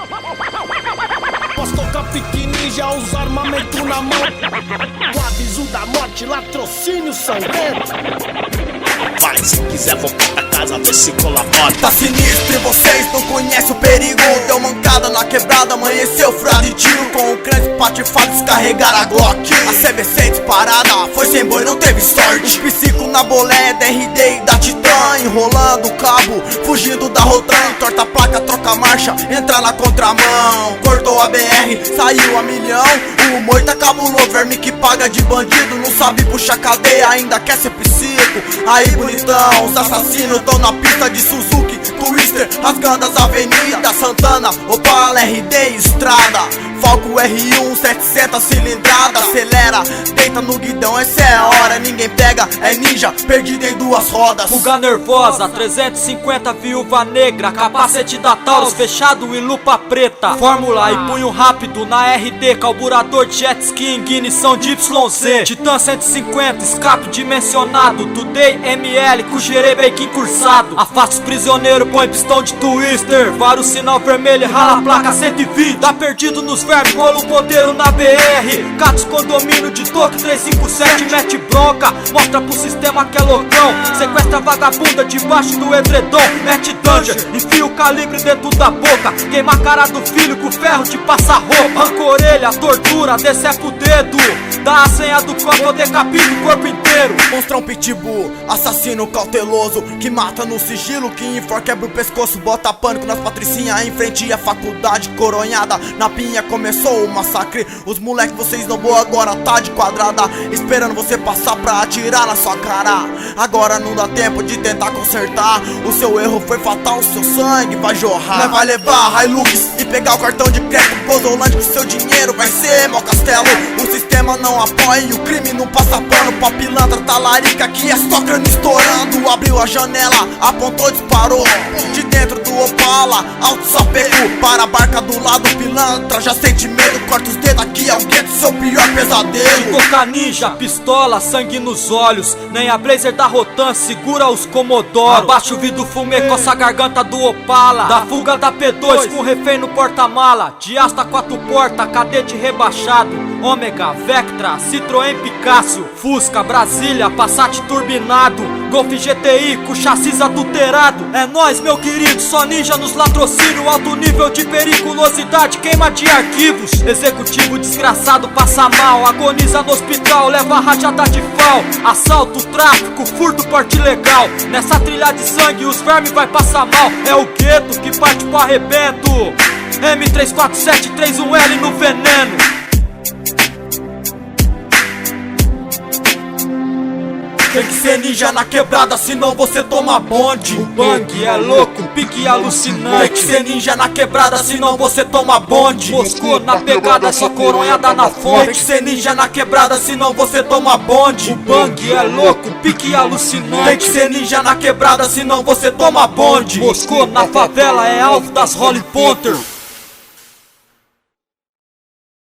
Posso tocar pique ninja, usar armamento na mão. O aviso da morte, latrocínio sangrento. Vai, se quiser voltar pra casa, vê se colabora. Tá sinistro e vocês não conhecem o perigo. Deu mancada na quebrada, amanheceu furado de tiro. Com o crânio espatifado, descarregar a Glock. A CBC disparada, foi sem boi, não teve sorte. Os psico na boleia, DRD e da Titã. Enrolando o cabo, fugindo da Rotan. Torta a placa, troca a marcha, entra na contramão. Cortou a BR, saiu a milhão. O humor tá cabuloso, verme que paga de bandido. Não sabe puxar cadeia, ainda quer ser psico. Aí bonitão, os assassinos tão na pista de Suzuki, Twister, rasgando as avenidas. Santana, Opala, RD e Estrada. Falco R1, 700 cilindrada. Acelera, deita no guidão, essa é a hora. Ninguém pega, é ninja, perdido em duas rodas. Fuga nervosa, 350 viúva negra. Capacete da Taurus, fechado e lupa preta. Fórmula e punho rápido na RD. Carburador de jet ski, ignição de YZ. Titan 150, escape dimensionado. Today ML, com jerebequim cursado. Afasta os prisioneiros, põe pistão de Twister. Vários sinal vermelho, rala a placa 120. Tá perdido nos vermes, rola um ponteiro na BR. Catos condomínio de toque 357, mete bronca. Mostra pro sistema que é loucão. Sequestra vagabunda debaixo do edredom. Mete dungeon, enfia o calibre dentro da boca. Queima a cara do filho com ferro de passar roupa. Arranca a orelha, tortura, decepa o dedo. Dá a senha do copo, eu decapito o corpo inteiro. Monstrão pitbull, assassino cauteloso, que mata no sigilo, que enforca, quebra o pescoço, bota pânico nas patricinhas. Em frente à faculdade, coronhada na pinha, começou o massacre. Os moleque, vocês não vão agora, tá de quadrada, esperando você passar pra atirar na sua cara. Agora não dá tempo de tentar consertar. O seu erro foi fatal, o seu sangue vai jorrar. Mas vai levar Hilux e pegar o cartão de crédito Pozolante, que seu dinheiro vai ser meu castelo. O sistema não apoia e o crime não passa pano. Pra pilantra talarica que é só crânio estourando. Abriu a janela, apontou, disparou. De dentro do Opala, alto sapego. Para a barca do lado, pilantra já sente medo. Corta os dedos aqui, é o gueto, seu pior pesadelo. Toca ninja, pistola, sangue nos olhos. Nem a Blazer da Rotan segura os Comodoro. Abaixa o vidro fumê, coça a garganta do Opala. Da fuga da P2 com refém no porta-mala. De Asta 4 porta, cadete rebaixado. Ômega, Vectra, Citroën Picasso, Fusca, Brasília, Passat turbinado, Golf GTI com chassis adulterado. É nóis, meu querido, só ninja nos latrocínio. Alto nível de periculosidade, queima de arquivos. Executivo desgraçado passa mal, agoniza no hospital, leva rajada de pau. Assalto, tráfico, furto, porte ilegal. Nessa trilha de sangue os vermes vai passar mal. É o gueto que parte pro arrebento. M34731L no veneno. Tem que ser ninja na quebrada, senão você toma bonde. O bang é louco, pique alucinante. Tem que ser ninja na quebrada, senão você toma bonde. Moscou na pegada, só coronhada na fonte. Tem que ser ninja na quebrada, senão você toma bonde. O bang é louco, pique alucinante. Tem que ser ninja na quebrada, senão você toma bonde. Moscou na favela, é alvo das Holly Potter.